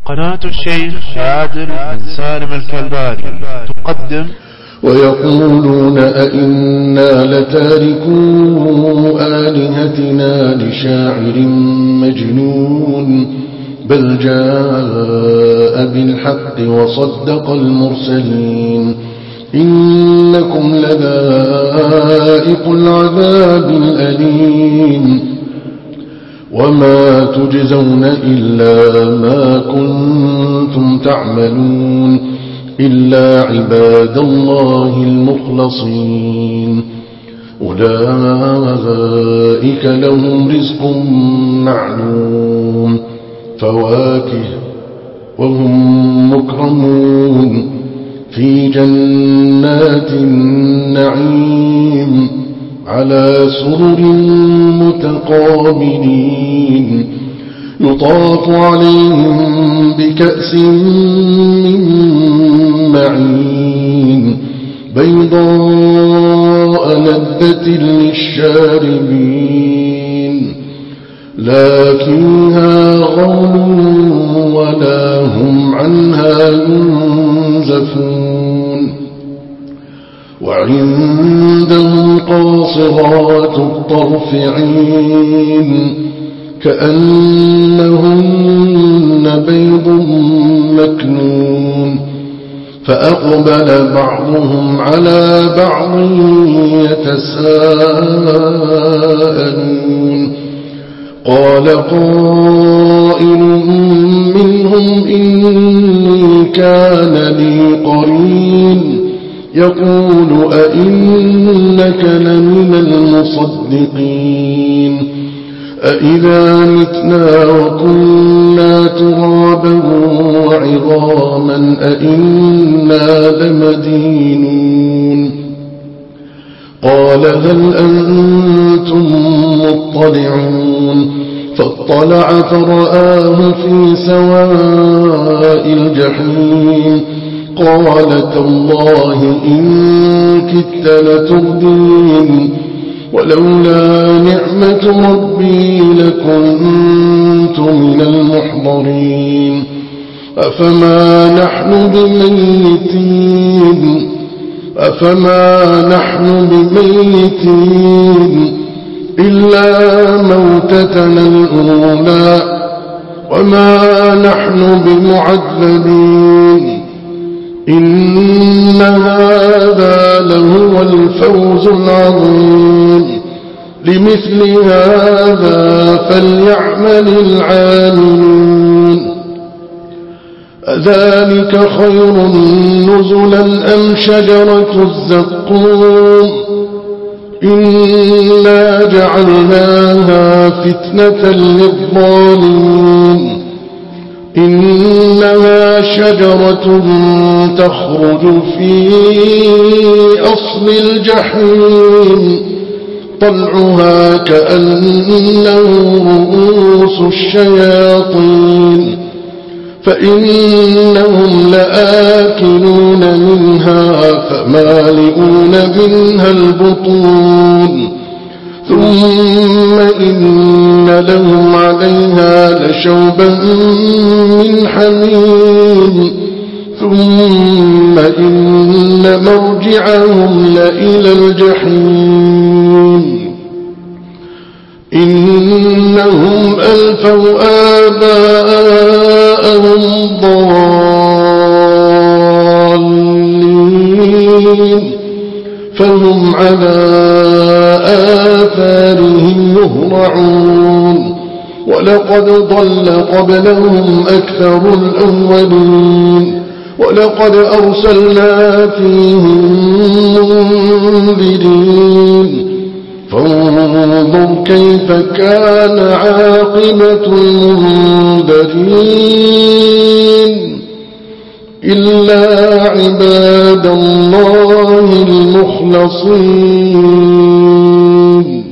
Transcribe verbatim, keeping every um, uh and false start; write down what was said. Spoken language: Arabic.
قناة الشيخ عادل بن سالم الكلباني تقدم. ويقولون أئنا لتاركو آلهتنا لشاعر مجنون بل جاء بالحق وصدق المرسلين إنكم لذائق العذاب الأليم وما تجزون إلا ما كنتم تعملون إلا عباد الله المخلصين أولئك لهم رزق معلوم فواكه وهم مكرمون في جنات النعيم على سرر متقابلين يطاف عليهم بكأس من معين بيضاء لذة للشاربين لا فيها غول ولا هم عنها ينزفون وعندهم قاصرات الطرف عين كأنهن بيض مكنون فأقبل بعضهم على بعض يتساءلون قال قائل منهم إني كان لي قرين يقول أئنك لمن المصدقين أئذا متنا وكنا ترابا وعظاما أئنا لمدينون قال هل أنتم مطلعون فاطلع فرآه في سواء الجحيم قال تالله إن كدت لتردين ولولا نعمة ربي لكنت من المحضرين أفما نحن بميتين أفما نحن بميتين إلا موتتنا الأولى وما نحن بمعذبين إن هذا لهو الفوز العظيم لمثل هذا فليعمل العاملون أذلك خير نزلا أم شجرة الزقوم إنا جعلناها فتنة للظالمين إنها شجرة تخرج في أصل الجحيم طلعها كأنه رؤوس الشياطين فإنهم لآكلون منها فمالئون منها البطون ثم إن لهم عليها لشوبا من حميم ثم إن مرجعهم لإلى الجحيم إنهم ألفوا آباءهم ضالين فهم على آثارهم يهرعون ولقد ضل قبلهم أكثر الأولين ولقد أرسلنا فيهم منذرين فانظر كيف كان عاقبة المنذرين إلا عباد الله المخلصين.